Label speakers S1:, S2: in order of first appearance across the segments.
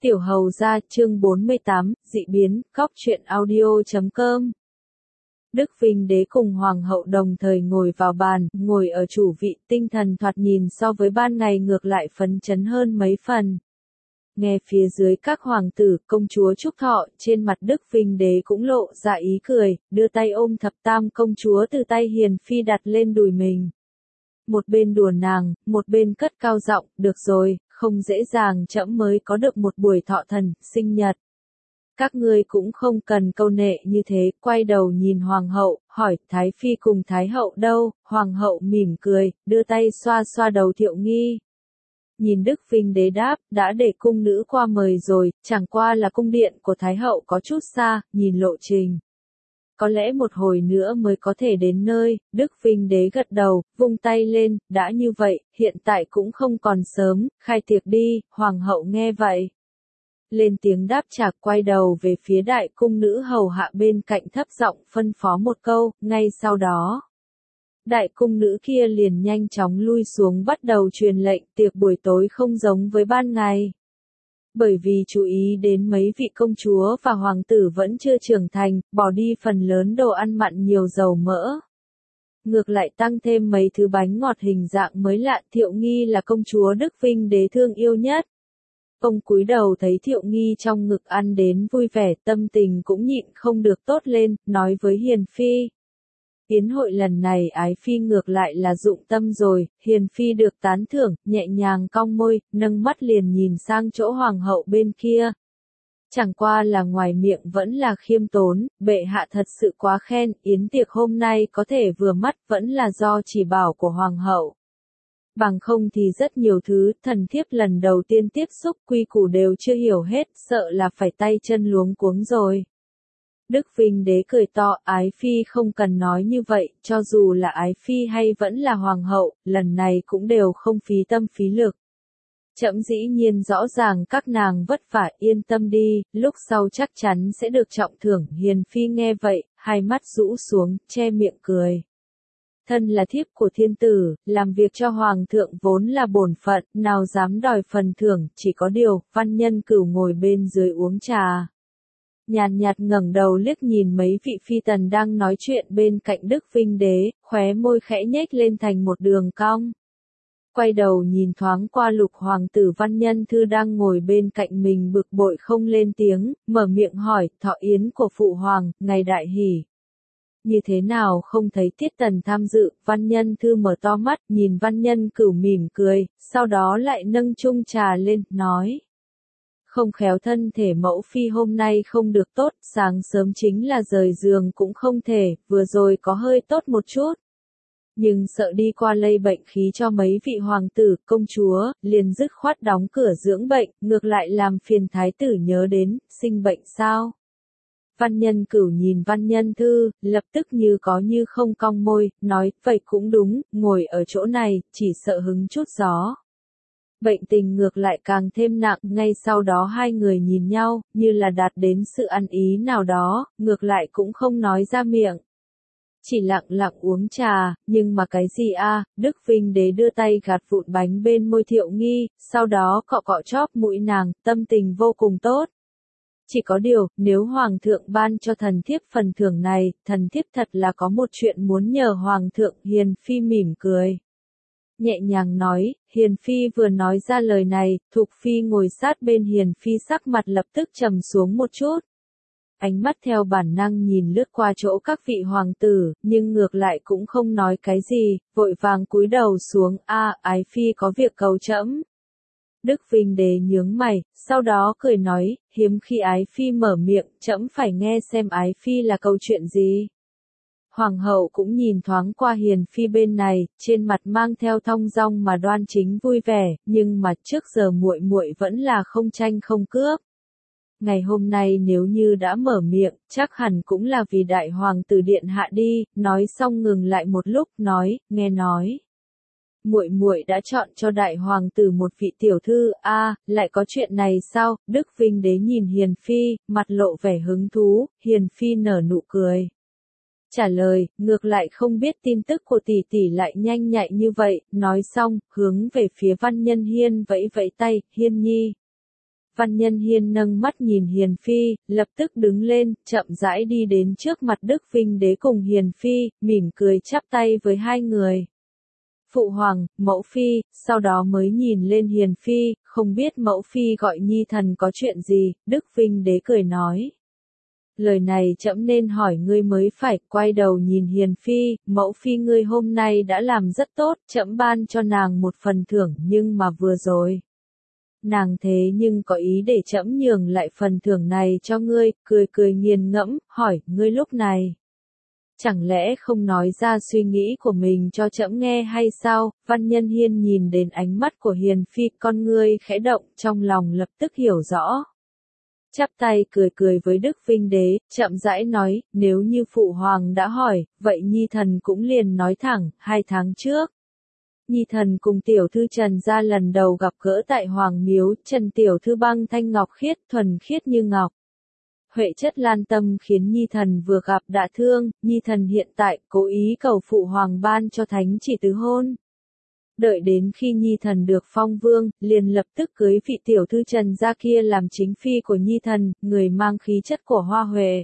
S1: Tiểu Hầu Gia chương 48, dị biến, góc truyện audio.com. Đức Vinh Đế cùng Hoàng hậu đồng thời ngồi vào bàn, ngồi ở chủ vị, tinh thần thoạt nhìn so với ban ngày ngược lại phấn chấn hơn mấy phần. Nghe phía dưới các hoàng tử, công chúa chúc thọ, trên mặt Đức Vinh Đế cũng lộ ra ý cười, đưa tay ôm thập tam công chúa từ tay Hiền Phi đặt lên đùi mình. Một bên đùa nàng, một bên cất cao giọng, được rồi, không dễ dàng trẫm mới có được một buổi thọ thần, sinh nhật. Các ngươi cũng không cần câu nệ như thế, quay đầu nhìn Hoàng hậu, hỏi, Thái Phi cùng Thái hậu đâu, Hoàng hậu mỉm cười, đưa tay xoa xoa đầu Thiệu Nghi. Nhìn Đức Vinh Đế đáp, đã để cung nữ qua mời rồi, chẳng qua là cung điện của Thái hậu có chút xa, nhìn lộ trình. Có lẽ một hồi nữa mới có thể đến nơi, Đức Vinh Đế gật đầu, vung tay lên, đã như vậy, hiện tại cũng không còn sớm, khai tiệc đi, Hoàng hậu nghe vậy. Lên tiếng đáp trả, quay đầu về phía đại cung nữ hầu hạ bên cạnh thấp giọng phân phó một câu, ngay sau đó. Đại cung nữ kia liền nhanh chóng lui xuống bắt đầu truyền lệnh, tiệc buổi tối không giống với ban ngày. Bởi vì chú ý đến mấy vị công chúa và hoàng tử vẫn chưa trưởng thành, bỏ đi phần lớn đồ ăn mặn nhiều dầu mỡ. Ngược lại tăng thêm mấy thứ bánh ngọt hình dạng mới lạ. Thiệu Nghi là công chúa Đức Vinh Đế thương yêu nhất. Ông cúi đầu thấy Thiệu Nghi trong ngực ăn đến vui vẻ, tâm tình cũng nhịn không được tốt lên, nói với Hiền Phi. Yến hội lần này Ái Phi ngược lại là dụng tâm rồi, Hiền Phi được tán thưởng, nhẹ nhàng cong môi, nâng mắt liền nhìn sang chỗ Hoàng hậu bên kia. Chẳng qua là ngoài miệng vẫn là khiêm tốn, bệ hạ thật sự quá khen, yến tiệc hôm nay có thể vừa mắt vẫn là do chỉ bảo của Hoàng hậu. Bằng không thì rất nhiều thứ, thần thiếp lần đầu tiên tiếp xúc quy củ đều chưa hiểu hết, sợ là phải tay chân luống cuống rồi. Đức Vinh Đế cười to, Ái Phi không cần nói như vậy, cho dù là Ái Phi hay vẫn là Hoàng hậu, lần này cũng đều không phí tâm phí lực. Trẫm dĩ nhiên rõ ràng các nàng vất vả, yên tâm đi, lúc sau chắc chắn sẽ được trọng thưởng. Hiền Phi nghe vậy, hai mắt rũ xuống, che miệng cười. Thân là thiếp của thiên tử, làm việc cho Hoàng thượng vốn là bổn phận, nào dám đòi phần thưởng, chỉ có điều, Văn Nhân Cửu ngồi bên dưới uống trà. Nhàn nhạt ngẩng đầu liếc nhìn mấy vị phi tần đang nói chuyện bên cạnh Đức Vinh Đế, khóe môi khẽ nhếch lên thành một đường cong. Quay đầu nhìn thoáng qua Lục hoàng tử Văn Nhân Thư đang ngồi bên cạnh mình bực bội không lên tiếng, mở miệng hỏi, thọ yến của phụ hoàng, ngày đại hỷ. Như thế nào không thấy Tiết Tần tham dự, Văn Nhân Thư mở to mắt, nhìn Văn Nhân Cửu mỉm cười, sau đó lại nâng chung trà lên, nói. Không khéo thân thể mẫu phi hôm nay không được tốt, sáng sớm chính là rời giường cũng không thể, vừa rồi có hơi tốt một chút. Nhưng sợ đi qua lây bệnh khí cho mấy vị hoàng tử, công chúa, liền dứt khoát đóng cửa dưỡng bệnh, ngược lại làm phiền thái tử nhớ đến, sinh bệnh sao? Văn Nhân Cửu nhìn Văn Nhân Thư, lập tức như có như không cong môi, nói, vậy cũng đúng, ngồi ở chỗ này, chỉ sợ hứng chút gió. Bệnh tình ngược lại càng thêm nặng, ngay sau đó hai người nhìn nhau, như là đạt đến sự ăn ý nào đó, ngược lại cũng không nói ra miệng. Chỉ lặng lặng uống trà, nhưng mà cái gì a? Đức Vinh Đế đưa tay gạt vụn bánh bên môi Thiệu Nghi, sau đó cọ cọ chóp mũi nàng, tâm tình vô cùng tốt. Chỉ có điều, nếu Hoàng thượng ban cho thần thiếp phần thưởng này, thần thiếp thật là có một chuyện muốn nhờ Hoàng thượng. Hiền Phi mỉm cười. Nhẹ nhàng nói, Hiền Phi vừa nói ra lời này, Thục Phi ngồi sát bên Hiền Phi sắc mặt lập tức trầm xuống một chút. Ánh mắt theo bản năng nhìn lướt qua chỗ các vị hoàng tử, nhưng ngược lại cũng không nói cái gì, vội vàng cúi đầu xuống, Ái Phi có việc cầu trẫm. Đức Vinh Đế nhướng mày, sau đó cười nói, hiếm khi Ái Phi mở miệng, trẫm phải nghe xem Ái Phi là câu chuyện gì. Hoàng hậu cũng nhìn thoáng qua Hiền Phi bên này, trên mặt mang theo thong dong mà đoan chính vui vẻ, nhưng mà trước giờ muội muội vẫn là không tranh không cướp. Ngày hôm nay nếu như đã mở miệng, chắc hẳn cũng là vì đại hoàng tử điện hạ đi, nói xong ngừng lại một lúc, nói, nghe nói. Muội muội đã chọn cho đại hoàng tử một vị tiểu thư, lại có chuyện này sao? Đức Vinh Đế nhìn Hiền Phi, mặt lộ vẻ hứng thú, Hiền Phi nở nụ cười. Trả lời, ngược lại không biết tin tức của tỷ tỷ lại nhanh nhạy như vậy, nói xong, hướng về phía Văn Nhân Hiên vẫy vẫy tay, Hiên nhi. Văn Nhân Hiên nâng mắt nhìn Hiền Phi, lập tức đứng lên, chậm rãi đi đến trước mặt Đức Vinh Đế cùng Hiền Phi, mỉm cười chắp tay với hai người. Phụ hoàng, mẫu phi, sau đó mới nhìn lên Hiền Phi, không biết mẫu phi gọi nhi thần có chuyện gì, Đức Vinh Đế cười nói. Lời này trẫm nên hỏi ngươi mới phải, quay đầu nhìn Hiền Phi, mẫu phi ngươi hôm nay đã làm rất tốt, trẫm ban cho nàng một phần thưởng nhưng mà vừa rồi. Nàng thế nhưng có ý để trẫm nhường lại phần thưởng này cho ngươi, cười cười nghiền ngẫm, hỏi, ngươi lúc này. Chẳng lẽ không nói ra suy nghĩ của mình cho trẫm nghe hay sao? Văn Nhân Hiên nhìn đến ánh mắt của Hiền Phi, con ngươi khẽ động, trong lòng lập tức hiểu rõ. Chắp tay cười cười với Đức Vinh Đế, chậm rãi nói, nếu như phụ hoàng đã hỏi, vậy nhi thần cũng liền nói thẳng, 2 tháng trước. Nhi thần cùng tiểu thư Trần gia lần đầu gặp gỡ tại Hoàng Miếu, Trần tiểu thư băng thanh ngọc khiết, thuần khiết như ngọc. Huệ chất lan tâm khiến nhi thần vừa gặp đã thương, nhi thần hiện tại cố ý cầu phụ hoàng ban cho thánh chỉ tứ hôn. Đợi đến khi nhi thần được phong vương, liền lập tức cưới vị tiểu thư Trần gia kia làm chính phi của nhi thần, người mang khí chất của hoa huệ.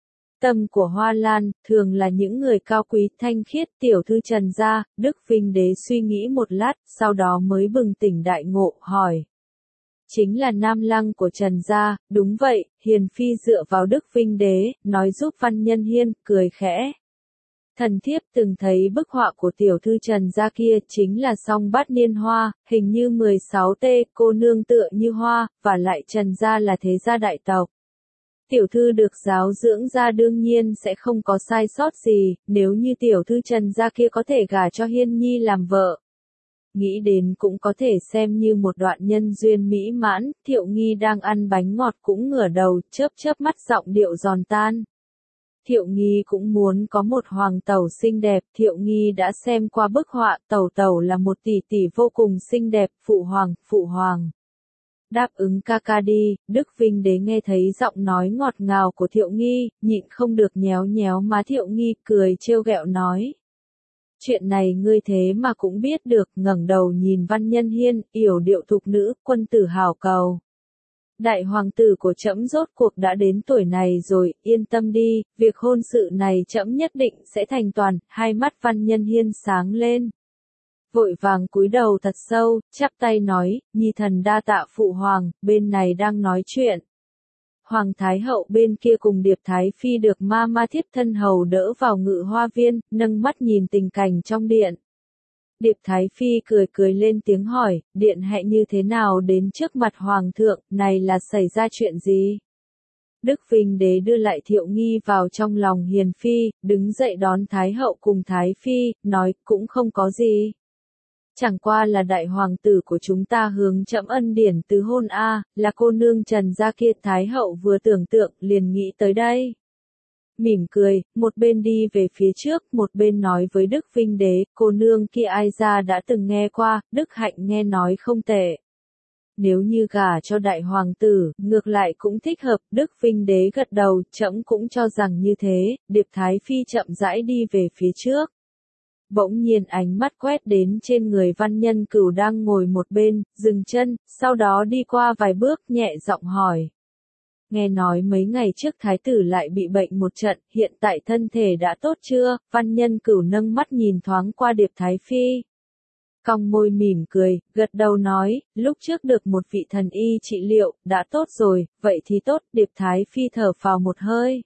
S1: Tâm của hoa lan, thường là những người cao quý thanh khiết. Tiểu thư Trần gia, Đức Vinh Đế suy nghĩ một lát, sau đó mới bừng tỉnh đại ngộ, hỏi. Chính là nam lăng của Trần gia, đúng vậy, Hiền Phi dựa vào Đức Vinh Đế, nói giúp Văn Nhân Hiên, cười khẽ. Thần thiếp từng thấy bức họa của tiểu thư Trần gia kia, chính là song bát niên hoa, hình như 16 tê, cô nương tựa như hoa, và lại Trần gia là thế gia đại tộc. Tiểu thư được giáo dưỡng ra đương nhiên sẽ không có sai sót gì, nếu như tiểu thư Trần gia kia có thể gả cho Hiên Nhi làm vợ. Nghĩ đến cũng có thể xem như một đoạn nhân duyên mỹ mãn. Thiệu Nghi đang ăn bánh ngọt cũng ngửa đầu, chớp chớp mắt, giọng điệu giòn tan. Thiệu Nghi cũng muốn có một hoàng tẩu xinh đẹp. Thiệu Nghi đã xem qua bức họa, tẩu tẩu là một tỷ tỷ vô cùng xinh đẹp. Phụ hoàng. Đáp ứng ca ca đi. Đức Vinh Đế nghe thấy giọng nói ngọt ngào của Thiệu Nghi, nhịn không được nhéo nhéo má Thiệu Nghi, cười trêu ghẹo nói. Chuyện này ngươi thế mà cũng biết được, ngẩng đầu nhìn Văn Nhân Hiên, yểu điệu thục nữ, quân tử hảo cầu. Đại hoàng tử của trẫm rốt cuộc đã đến tuổi này rồi, yên tâm đi, việc hôn sự này trẫm nhất định sẽ thành toàn. Hai mắt Văn Nhân Hiên sáng lên. Vội vàng cúi đầu thật sâu, chắp tay nói, nhi thần đa tạ phụ hoàng, bên này đang nói chuyện. Hoàng Thái Hậu bên kia cùng Điệp Thái Phi được ma thiếp thân hầu đỡ vào ngự hoa viên, nâng mắt nhìn tình cảnh trong điện. Điệp Thái Phi cười cười lên tiếng hỏi, điện hạ như thế nào đến trước mặt Hoàng thượng, này là xảy ra chuyện gì? Đức Vinh Đế đưa lại Thiệu Nghi vào trong lòng Hiền Phi, đứng dậy đón Thái Hậu cùng Thái Phi, nói cũng không có gì. Chẳng qua là đại hoàng tử của chúng ta hướng trẫm ân điển tứ hôn là cô nương Trần gia kia. Thái hậu vừa tưởng tượng liền nghĩ tới đây. Mỉm cười, một bên đi về phía trước, một bên nói với Đức Vinh Đế, cô nương kia ai ra đã từng nghe qua, Đức Hạnh nghe nói không tệ. Nếu như gả cho đại hoàng tử, ngược lại cũng thích hợp. Đức Vinh Đế gật đầu, trẫm cũng cho rằng như thế. Điệp Thái Phi chậm rãi đi về phía trước. Bỗng nhiên ánh mắt quét đến trên người Văn Nhân Cửu đang ngồi một bên, dừng chân, sau đó đi qua vài bước, nhẹ giọng hỏi. Nghe nói mấy ngày trước thái tử lại bị bệnh một trận, hiện tại thân thể đã tốt chưa? Văn Nhân Cửu nâng mắt nhìn thoáng qua Điệp Thái Phi. Cong môi mỉm cười, gật đầu nói, lúc trước được một vị thần y trị liệu, đã tốt rồi, vậy thì tốt. Điệp Thái Phi thở phào một hơi.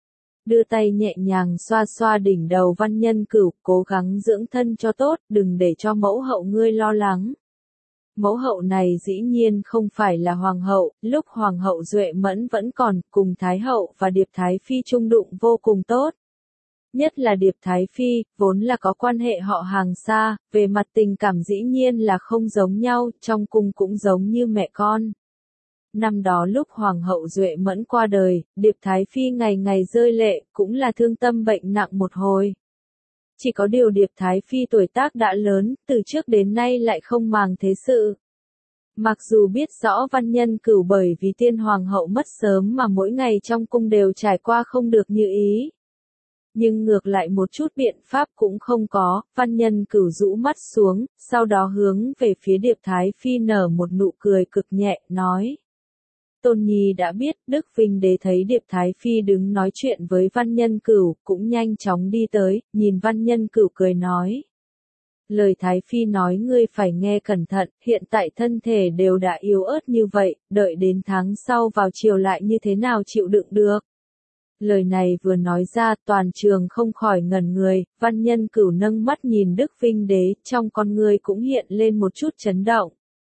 S1: Đưa tay nhẹ nhàng xoa xoa đỉnh đầu Văn Nhân Cửu, cố gắng dưỡng thân cho tốt, đừng để cho mẫu hậu ngươi lo lắng. Mẫu hậu này dĩ nhiên không phải là hoàng hậu, lúc hoàng hậu Duệ Mẫn vẫn còn, cùng Thái hậu và Điệp Thái Phi chung đụng vô cùng tốt. Nhất là Điệp Thái Phi, vốn là có quan hệ họ hàng xa, về mặt tình cảm dĩ nhiên là không giống nhau, trong cung cũng giống như mẹ con. Năm đó lúc Hoàng hậu Duệ Mẫn qua đời, Điệp Thái Phi ngày ngày rơi lệ, cũng là thương tâm bệnh nặng một hồi. Chỉ có điều Điệp Thái Phi tuổi tác đã lớn, từ trước đến nay lại không màng thế sự. Mặc dù biết rõ Văn Nhân Cửu bởi vì tiên hoàng hậu mất sớm mà mỗi ngày trong cung đều trải qua không được như ý. Nhưng ngược lại một chút biện pháp cũng không có. Văn Nhân Cửu rũ mắt xuống, sau đó hướng về phía Điệp Thái Phi nở một nụ cười cực nhẹ, nói. Tôn Nhi đã biết, Đức Vinh Đế thấy Điệp Thái Phi đứng nói chuyện với Văn Nhân Cửu, cũng nhanh chóng đi tới, nhìn Văn Nhân Cửu cười nói. Lời Thái Phi nói ngươi phải nghe cẩn thận, hiện tại thân thể đều đã yếu ớt như vậy, đợi đến tháng sau vào chiều lại như thế nào chịu đựng được. Lời này vừa nói ra, toàn trường không khỏi ngẩn người, Văn Nhân Cửu nâng mắt nhìn Đức Vinh Đế, trong con ngươi cũng hiện lên một chút chấn động.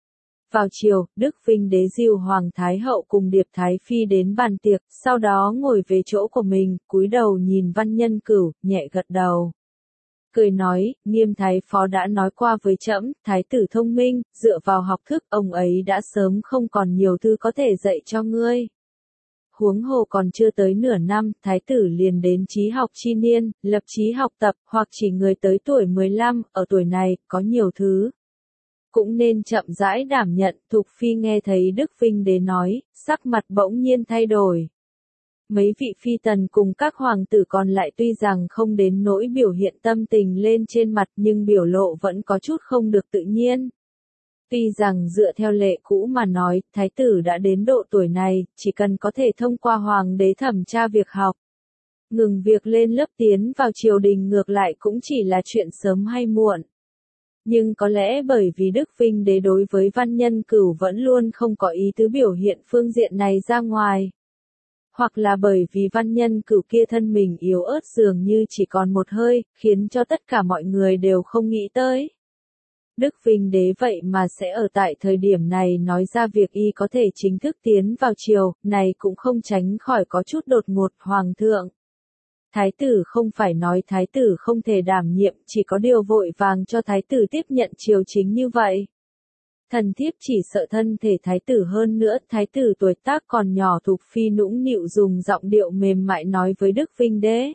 S1: Vào chiều, Đức Vinh Đế dìu Hoàng Thái Hậu cùng Điệp Thái Phi đến bàn tiệc, sau đó ngồi về chỗ của mình, cúi đầu nhìn Văn Nhân Cửu, nhẹ gật đầu. Cười nói, Nghiêm Thái Phó đã nói qua với trẫm, Thái tử thông minh, dựa vào học thức, ông ấy đã sớm không còn nhiều thứ có thể dạy cho ngươi. Huống hồ còn chưa tới nửa năm, Thái tử liền đến trí học chi niên, lập chí học tập, hoặc chỉ người tới tuổi 15, ở tuổi này, có nhiều thứ. Cũng nên chậm rãi đảm nhận, Thục Phi nghe thấy Đức Vinh Đế nói, sắc mặt bỗng nhiên thay đổi. Mấy vị phi tần cùng các hoàng tử còn lại tuy rằng không đến nỗi biểu hiện tâm tình lên trên mặt nhưng biểu lộ vẫn có chút không được tự nhiên. Tuy rằng dựa theo lệ cũ mà nói, thái tử đã đến độ tuổi này, chỉ cần có thể thông qua hoàng đế thẩm tra việc học. Ngừng việc lên lớp tiến vào triều đình ngược lại cũng chỉ là chuyện sớm hay muộn. Nhưng có lẽ bởi vì Đức Vinh Đế đối với Văn Nhân Cửu vẫn luôn không có ý tứ biểu hiện phương diện này ra ngoài. Hoặc là bởi vì Văn Nhân Cửu kia thân mình yếu ớt dường như chỉ còn một hơi, khiến cho tất cả mọi người đều không nghĩ tới. Đức Vinh Đế vậy mà sẽ ở tại thời điểm này nói ra việc y có thể chính thức tiến vào triều, này cũng không tránh khỏi có chút đột ngột. Hoàng thượng. Thái tử không phải nói thái tử không thể đảm nhiệm, chỉ có điều vội vàng cho thái tử tiếp nhận triều chính như vậy. Thần thiếp chỉ sợ thân thể thái tử hơn nữa, thái tử tuổi tác còn nhỏ. Thục Phi nũng nịu dùng giọng điệu mềm mại nói với Đức Vinh Đế.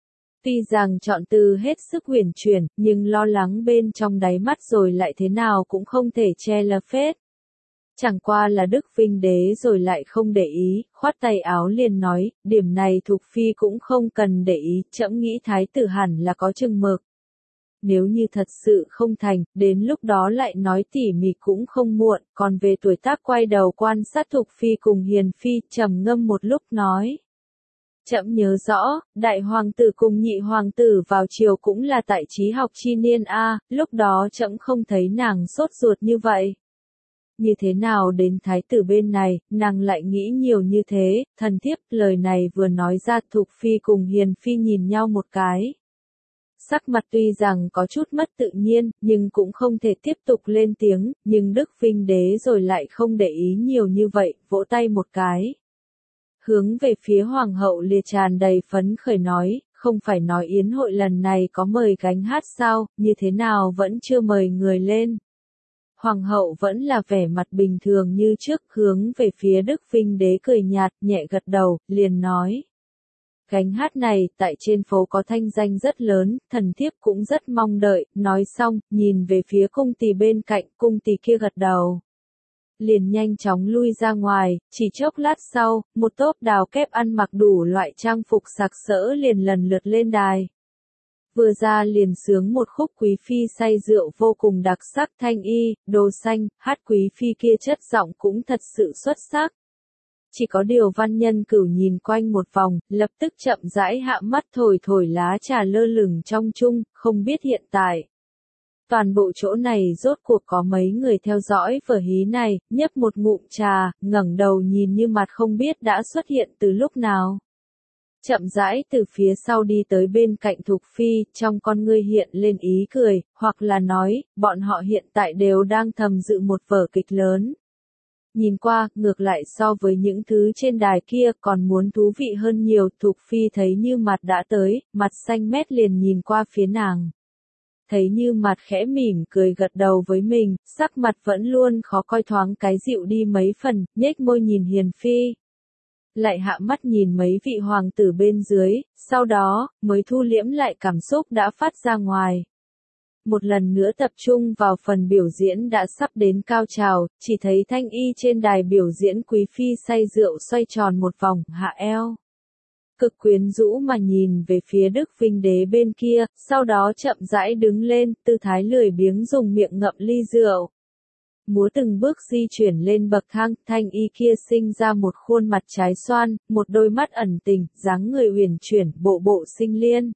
S1: Tuy rằng chọn từ hết sức uyển chuyển, nhưng lo lắng bên trong đáy mắt rồi lại thế nào cũng không thể che lấp hết. Chẳng qua là Đức Vinh Đế rồi lại không để ý, khoát tay áo liền nói, điểm này Thục Phi cũng không cần để ý, trẫm nghĩ thái tử hẳn là có chừng mực. Nếu như thật sự không thành, đến lúc đó lại nói tỉ mỉ cũng không muộn, còn về tuổi tác quay đầu quan sát Thục Phi cùng Hiền Phi, trầm ngâm một lúc nói. Trẫm nhớ rõ, đại hoàng tử cùng nhị hoàng tử vào triều cũng là tại trí học chi niên a, lúc đó trẫm không thấy nàng sốt ruột như vậy. Như thế nào đến thái tử bên này, nàng lại nghĩ nhiều như thế, thần thiếp, lời này vừa nói ra Thục Phi cùng Hiền Phi nhìn nhau một cái. Sắc mặt tuy rằng có chút mất tự nhiên, nhưng cũng không thể tiếp tục lên tiếng, nhưng Đức Vinh Đế rồi lại không để ý nhiều như vậy, vỗ tay một cái. Hướng về phía hoàng hậu liệt tràn đầy phấn khởi nói, không phải nói yến hội lần này có mời gánh hát sao, như thế nào vẫn chưa mời người lên. Hoàng hậu vẫn là vẻ mặt bình thường như trước, hướng về phía Đức Vinh Đế cười nhạt, nhẹ gật đầu, liền nói. Gánh hát này, tại trên phố có thanh danh rất lớn, thần thiếp cũng rất mong đợi, nói xong, nhìn về phía cung tỳ bên cạnh, cung tỳ kia gật đầu. Liền nhanh chóng lui ra ngoài, chỉ chốc lát sau, một tốp đào kép ăn mặc đủ loại trang phục sặc sỡ liền lần lượt lên đài. Vừa ra liền sướng một khúc quý phi say rượu vô cùng đặc sắc, thanh y, đồ xanh, hát quý phi kia chất giọng cũng thật sự xuất sắc. Chỉ có điều Văn Nhân Cửu nhìn quanh một vòng, lập tức chậm rãi hạ mắt thổi thổi lá trà lơ lửng trong chung, không biết hiện tại. Toàn bộ chỗ này rốt cuộc có mấy người theo dõi vở hí này, nhấp một ngụm trà, ngẩng đầu nhìn như mặt không biết đã xuất hiện từ lúc nào. Chậm rãi từ phía sau đi tới bên cạnh Thục Phi, trong con ngươi hiện lên ý cười, hoặc là nói, bọn họ hiện tại đều đang thầm dự một vở kịch lớn. Nhìn qua, ngược lại so với những thứ trên đài kia còn muốn thú vị hơn nhiều. Thục Phi thấy Như Mặt đã tới, mặt xanh mét liền nhìn qua phía nàng. Thấy Như Mặt khẽ mỉm cười gật đầu với mình, sắc mặt vẫn luôn khó coi thoáng cái dịu đi mấy phần, nhếch môi nhìn Hiền Phi. Lại hạ mắt nhìn mấy vị hoàng tử bên dưới, sau đó, mới thu liễm lại cảm xúc đã phát ra ngoài. Một lần nữa tập trung vào phần biểu diễn đã sắp đến cao trào, chỉ thấy thanh y trên đài biểu diễn quý phi say rượu xoay tròn một vòng, hạ eo. Cực quyến rũ mà nhìn về phía Đức Vinh Đế bên kia, sau đó chậm rãi đứng lên, tư thái lười biếng dùng miệng ngậm ly rượu. Múa từng bước di chuyển lên bậc thang, Thanh Y kia sinh ra một khuôn mặt trái xoan, một đôi mắt ẩn tình, dáng người uyển chuyển, bộ bộ sinh liên.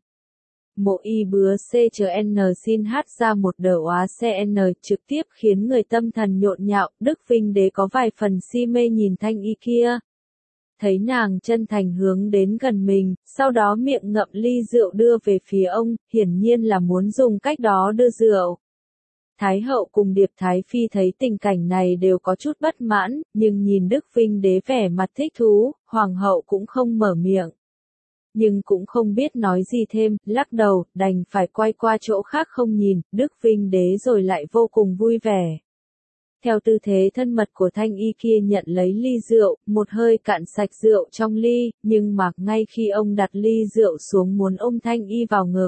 S1: Mộ y bứa CHN xin hát ra một đờ óa CN trực tiếp khiến người tâm thần nhộn nhạo, Đức Vinh Đế có vài phần si mê nhìn Thanh Y kia. Thấy nàng chân thành hướng đến gần mình, sau đó miệng ngậm ly rượu đưa về phía ông, hiển nhiên là muốn dùng cách đó đưa rượu. Thái hậu cùng Điệp Thái Phi thấy tình cảnh này đều có chút bất mãn, nhưng nhìn Đức Vinh Đế vẻ mặt thích thú, hoàng hậu cũng không mở miệng. Nhưng cũng không biết nói gì thêm, lắc đầu, đành phải quay qua chỗ khác không nhìn, Đức Vinh Đế rồi lại vô cùng vui vẻ. Theo tư thế thân mật của Thanh Y kia nhận lấy ly rượu, một hơi cạn sạch rượu trong ly, nhưng mà ngay khi ông đặt ly rượu xuống muốn ôm Thanh Y vào ngực.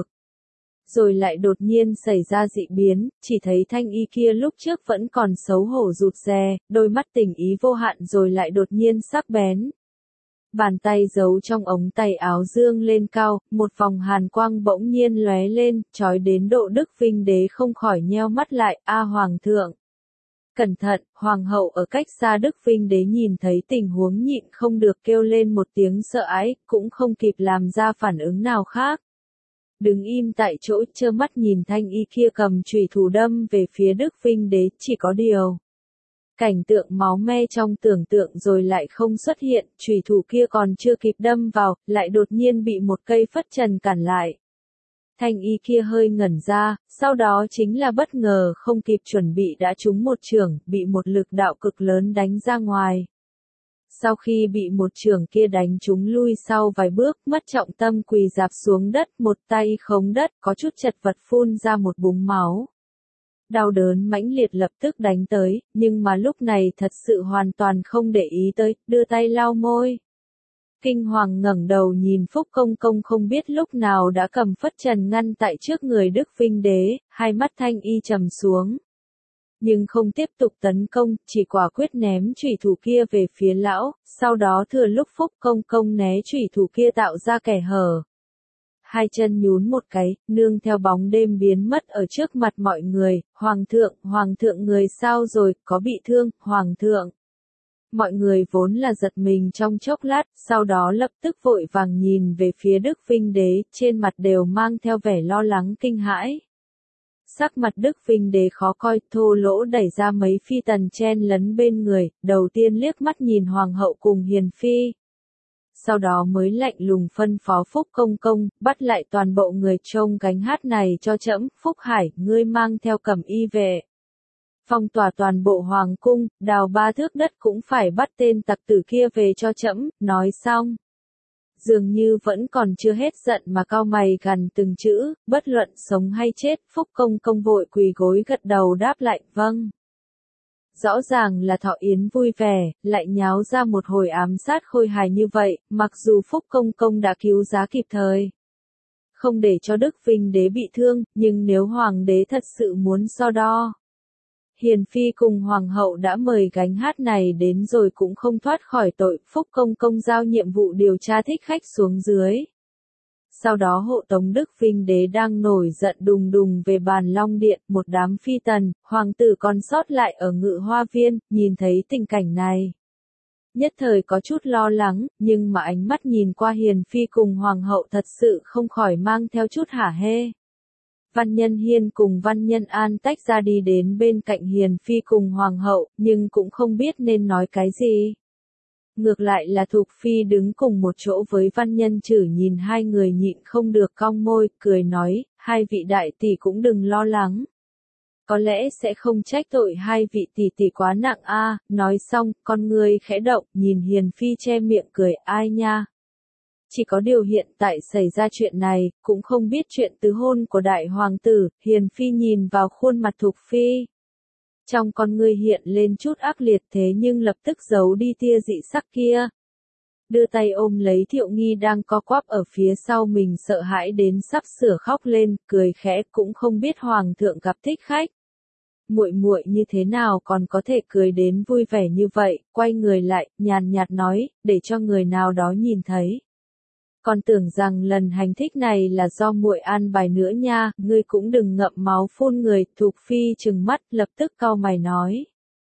S1: Rồi lại đột nhiên xảy ra dị biến, chỉ thấy Thanh Y kia lúc trước vẫn còn xấu hổ rụt rè, đôi mắt tình ý vô hạn rồi lại đột nhiên sắc bén. Bàn tay giấu trong ống tay áo dương lên cao, một vòng hàn quang bỗng nhiên lóe lên, chói đến độ Đức Vinh Đế không khỏi nheo mắt lại, a hoàng thượng. Cẩn thận, hoàng hậu ở cách xa Đức Vinh Đế nhìn thấy tình huống nhịn không được kêu lên một tiếng sợ hãi, cũng không kịp làm ra phản ứng nào khác. Đứng im tại chỗ trơ mắt nhìn Thanh Y kia cầm chùy thủ đâm về phía Đức Vinh Đế, chỉ có điều. Cảnh tượng máu me trong tưởng tượng rồi lại không xuất hiện, chùy thủ kia còn chưa kịp đâm vào, lại đột nhiên bị một cây phất trần cản lại. Thanh Y kia hơi ngẩn ra, sau đó chính là bất ngờ không kịp chuẩn bị đã trúng một chưởng, bị một lực đạo cực lớn đánh ra ngoài. Sau khi bị một chưởng kia đánh trúng lui sau vài bước, mất trọng tâm quỳ rạp xuống đất, một tay khống đất, có chút chật vật phun ra một búng máu. Đau đớn mãnh liệt lập tức đánh tới, nhưng mà lúc này thật sự hoàn toàn không để ý tới, đưa tay lau môi. Kinh hoàng ngẩng đầu nhìn Phúc Công Công không biết lúc nào đã cầm phất trần ngăn tại trước người Đức Vinh Đế, hai mắt Thanh Y trầm xuống. Nhưng không tiếp tục tấn công, chỉ quả quyết ném chùy thủ kia về phía lão, sau đó thừa lúc Phúc Công Công né chùy thủ kia tạo ra kẻ hở. Hai chân nhún một cái, nương theo bóng đêm biến mất ở trước mặt mọi người, hoàng thượng người sao rồi, có bị thương, hoàng thượng. Mọi người vốn là giật mình trong chốc lát, sau đó lập tức vội vàng nhìn về phía Đức Vinh Đế, trên mặt đều mang theo vẻ lo lắng kinh hãi. Sắc mặt Đức Vinh Đế khó coi, thô lỗ đẩy ra mấy phi tần chen lấn bên người, đầu tiên liếc mắt nhìn hoàng hậu cùng hiền phi. Sau đó mới lạnh lùng phân phó Phúc Công Công, bắt lại toàn bộ người trông gánh hát này cho trẫm. Phúc Hải, ngươi mang theo cẩm y vệ. Phong tỏa toàn bộ hoàng cung, đào 3 thước đất cũng phải bắt tên tặc tử kia về cho trẫm. Nói xong. Dường như vẫn còn chưa hết giận mà cau mày gằn từng chữ, bất luận sống hay chết, Phúc Công Công vội quỳ gối gật đầu đáp lại, vâng. Rõ ràng là Thọ Yến vui vẻ, lại nháo ra một hồi ám sát khôi hài như vậy, mặc dù Phúc Công Công đã cứu giá kịp thời. Không để cho Đức Vinh Đế bị thương, nhưng nếu Hoàng đế thật sự muốn so đo. Hiền Phi cùng Hoàng hậu đã mời gánh hát này đến rồi cũng không thoát khỏi tội, Phúc Công Công giao nhiệm vụ điều tra thích khách xuống dưới. Sau đó hộ tống Đức Vinh Đế đang nổi giận đùng đùng về bàn Long Điện, một đám phi tần, hoàng tử còn sót lại ở Ngự Hoa Viên, nhìn thấy tình cảnh này. Nhất thời có chút lo lắng, nhưng mà ánh mắt nhìn qua Hiền Phi cùng Hoàng hậu thật sự không khỏi mang theo chút hả hê. Văn Nhân Hiên cùng Văn Nhân An tách ra đi đến bên cạnh Hiền Phi cùng Hoàng hậu, nhưng cũng không biết nên nói cái gì. Ngược lại là Thục Phi đứng cùng một chỗ với Văn Nhân Chử nhìn hai người nhịn không được cong môi, cười nói, hai vị đại tỷ cũng đừng lo lắng. Có lẽ sẽ không trách tội hai vị tỷ tỷ quá nặng a. Nói xong, con người khẽ động, nhìn Hiền Phi che miệng cười, ai nha. Chỉ có điều hiện tại xảy ra chuyện này, cũng không biết chuyện tứ hôn của đại hoàng tử, Hiền Phi nhìn vào khuôn mặt Thục Phi. Trong con ngươi hiện lên chút ác liệt thế nhưng lập tức giấu đi tia dị sắc kia. Đưa tay ôm lấy Thiệu Nghi đang co quắp ở phía sau mình sợ hãi đến sắp sửa khóc lên, cười khẽ cũng không biết hoàng thượng gặp thích khách. Muội muội như thế nào còn có thể cười đến vui vẻ như vậy, quay người lại, nhàn nhạt nói, để cho người nào đó nhìn thấy. Còn tưởng rằng lần hành thích này là do muội an bài nữa nha, ngươi cũng đừng ngậm máu phun người, Thục Phi trừng mắt lập tức cau mày nói.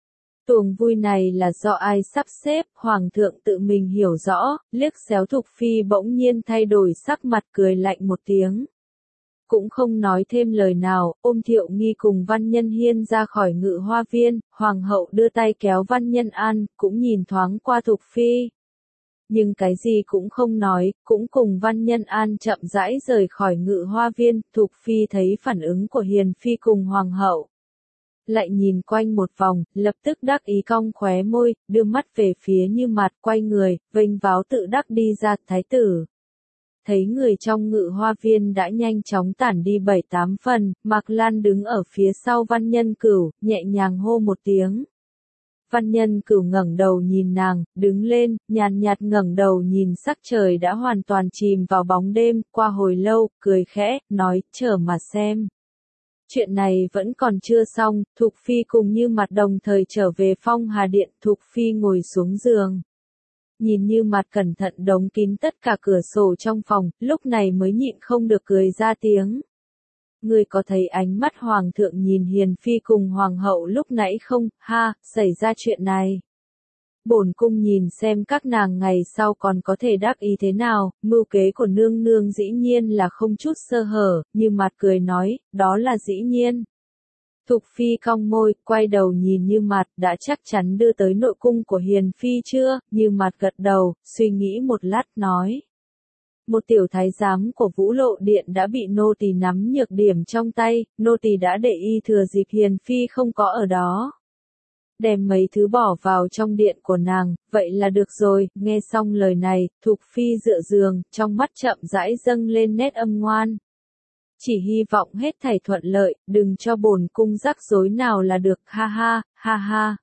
S1: Tuồng vui này là do ai sắp xếp, hoàng thượng tự mình hiểu rõ, liếc xéo Thục Phi bỗng nhiên thay đổi sắc mặt cười lạnh một tiếng. Cũng không nói thêm lời nào, ôm Thiệu Nghi cùng Văn Nhân Hiên ra khỏi Ngự Hoa Viên, hoàng hậu đưa tay kéo Văn Nhân An, cũng nhìn thoáng qua Thục Phi. Nhưng cái gì cũng không nói, cũng cùng Văn Nhân An chậm rãi rời khỏi Ngự Hoa Viên, Thục Phi thấy phản ứng của Hiền Phi cùng hoàng hậu. Lại nhìn quanh một vòng, lập tức đắc ý cong khóe môi, đưa mắt về phía Như Mạt, quay người, vênh váo tự đắc đi ra. Thái tử thấy người trong Ngự Hoa Viên đã nhanh chóng tản đi 7-8 phần, Mạc Lan đứng ở phía sau Văn Nhân Cửu, nhẹ nhàng hô một tiếng. Văn Nhân Cửu ngẩng đầu nhìn nàng, đứng lên, nhàn nhạt ngẩng đầu nhìn sắc trời đã hoàn toàn chìm vào bóng đêm, qua hồi lâu, cười khẽ, nói, chờ mà xem. Chuyện này vẫn còn chưa xong, Thục Phi cùng Như Mạt đồng thời trở về Phong Hà Điện, Thục Phi ngồi xuống giường. Nhìn Như Mạt cẩn thận đóng kín tất cả cửa sổ trong phòng, lúc này mới nhịn không được cười ra tiếng. Ngươi có thấy ánh mắt hoàng thượng nhìn Hiền Phi cùng hoàng hậu lúc nãy không, ha, xảy ra chuyện này. Bổn cung nhìn xem các nàng ngày sau còn có thể đắc ý thế nào, mưu kế của nương nương dĩ nhiên là không chút sơ hở, Như Mạt cười nói, đó là dĩ nhiên. Thục Phi cong môi, quay đầu nhìn Như Mạt, đã chắc chắn đưa tới nội cung của Hiền Phi chưa, Như Mạt gật đầu, suy nghĩ một lát nói. Một tiểu thái giám của Vũ Lộ Điện đã bị nô tỳ nắm nhược điểm trong tay, nô tỳ đã để y thừa dịp Hiền Phi không có ở đó. Đem mấy thứ bỏ vào trong điện của nàng, vậy là được rồi. Nghe xong lời này, Thục Phi dựa giường, trong mắt chậm rãi dâng lên nét âm ngoan. Chỉ hy vọng hết thảy thuận lợi, đừng cho bổn cung rắc rối nào là được, ha ha, ha ha.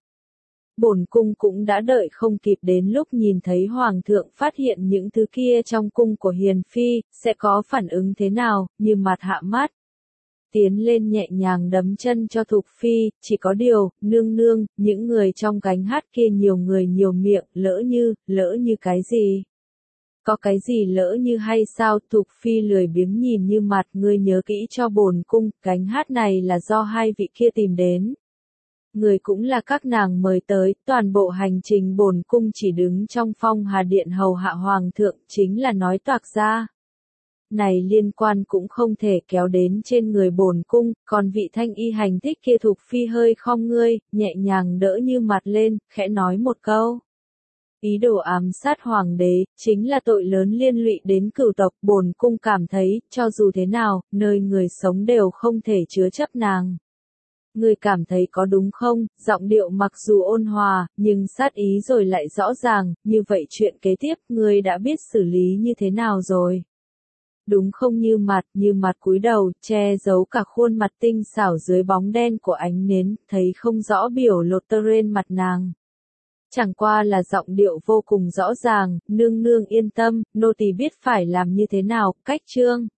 S1: Bổn cung cũng đã đợi không kịp đến lúc nhìn thấy hoàng thượng phát hiện những thứ kia trong cung của Hiền Phi, sẽ có phản ứng thế nào, Như Mạt hạ mắt. Tiến lên nhẹ nhàng đấm chân cho Thục Phi, chỉ có điều, nương nương, những người trong gánh hát kia nhiều người nhiều miệng, lỡ như cái gì? Có cái gì lỡ như hay sao? Thục Phi lười biếng nhìn Như Mạt, ngươi nhớ kỹ cho bổn cung, gánh hát này là do hai vị kia tìm đến. Người cũng là các nàng mời tới, toàn bộ hành trình bổn cung chỉ đứng trong Phong Hà Điện hầu hạ hoàng thượng, chính là nói toạc ra. Này liên quan cũng không thể kéo đến trên người bổn cung, còn vị thanh y hành thích kia. Thục Phi hơi khom ngươi, nhẹ nhàng đỡ Như Mạt lên, khẽ nói một câu. Ý đồ ám sát hoàng đế, chính là tội lớn liên lụy đến cửu tộc, bổn cung cảm thấy, cho dù thế nào, nơi người sống đều không thể chứa chấp nàng. Ngươi cảm thấy có đúng không? Giọng điệu mặc dù ôn hòa, nhưng sát ý rồi lại rõ ràng, như vậy chuyện kế tiếp, ngươi đã biết xử lý như thế nào rồi? Đúng không? Như Mạt cúi đầu, che giấu cả khuôn mặt tinh xảo dưới bóng đen của ánh nến, thấy không rõ biểu lộ trên mặt nàng. Chẳng qua là giọng điệu vô cùng rõ ràng, nương nương yên tâm, nô tỳ biết phải làm như thế nào, cách chương.